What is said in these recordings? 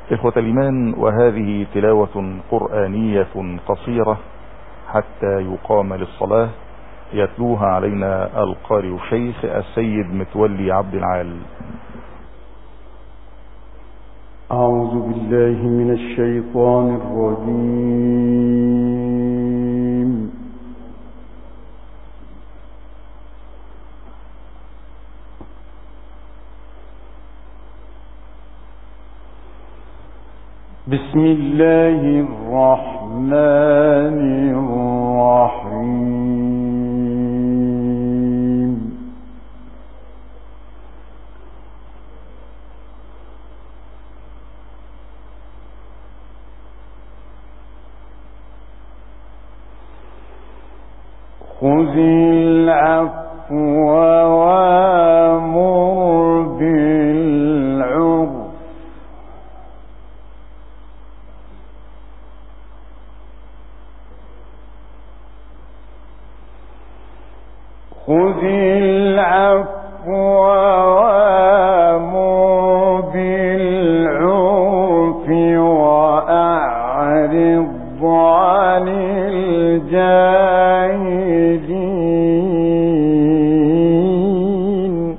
إخوة الإيمان، وهذه تلاوة قرآنية قصيرة حتى يقام للصلاة، يتلوها علينا القارئ الشيخ السيد متولي عبد العال. أعوذ بالله من الشيطان الرجيم. بسم الله الرحمن الرحيم. خذ العفو وأمر بالعرف خذ العفو وأمر بالعرف وأعرض عن الجاهلين.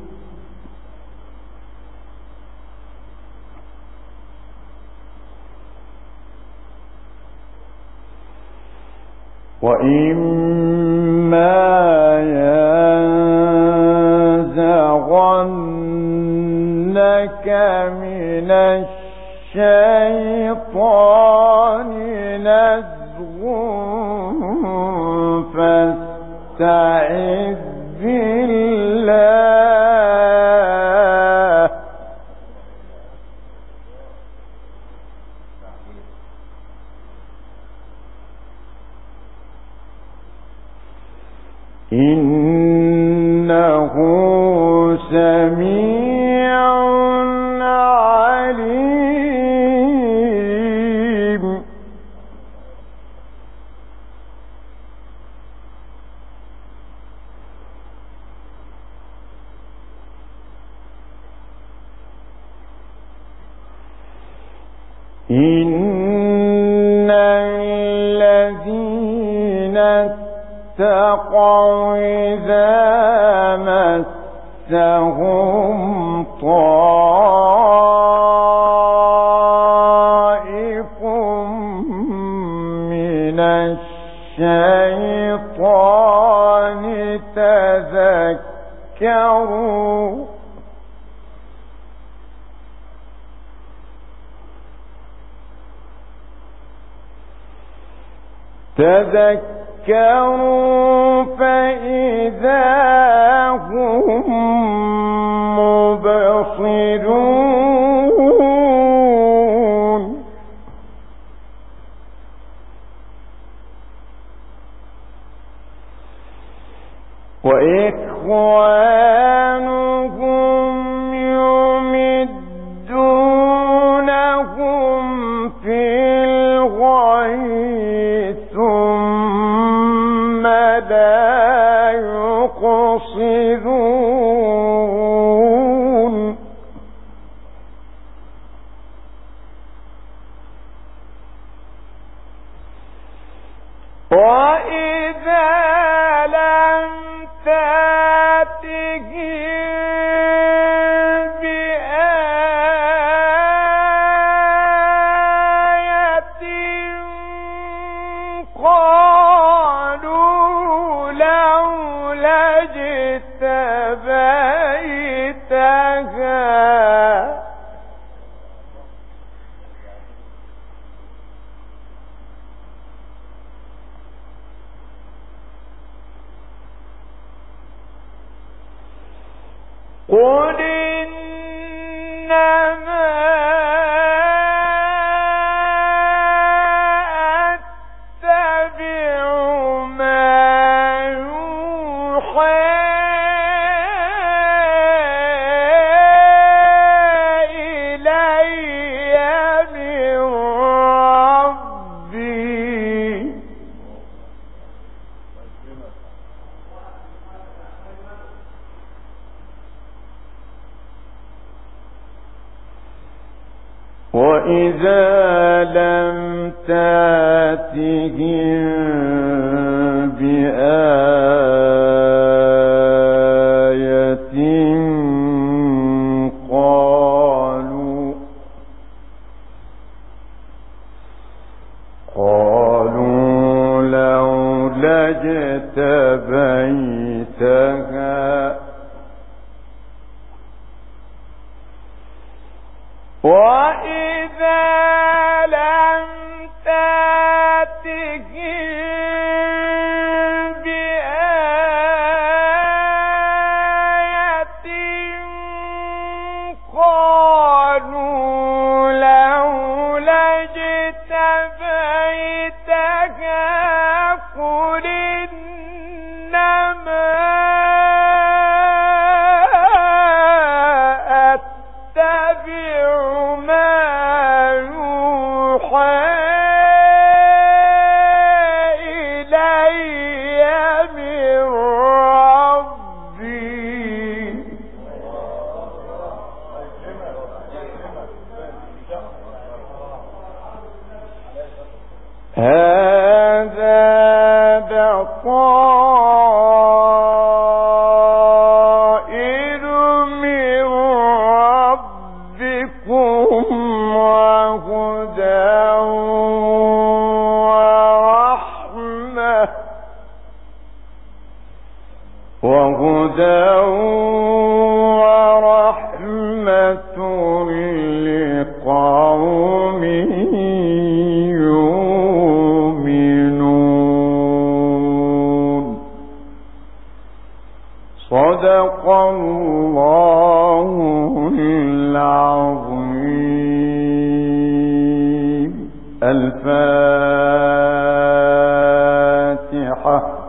وإما ينزغنك من الشيطان نزغ فاستعذ بالله إنه سميع عليم. إن الذين اتقوا إذا مسهم طائف من الشيطان تذكروا فإذا هم مبصرون. وإخوانهم يمدونهم في الغي ثم لا يقصرون. وإذا لم تأتهم بآية قالوا لولا اجتبيتها قل إنما أتبع ما يوحى إلي من ربي وإذا لم تأتهم بآية قالوا لولا اجتبيتها وإذا لم تأتهم بآية قالوا لولا اجتبيتها قل إنما أتبع ما يوحى إلي من ربي هذا بصائر من ربكم وهدى ورحمة لقوم يؤمنون. صدق الله العظيم. الفاتحة.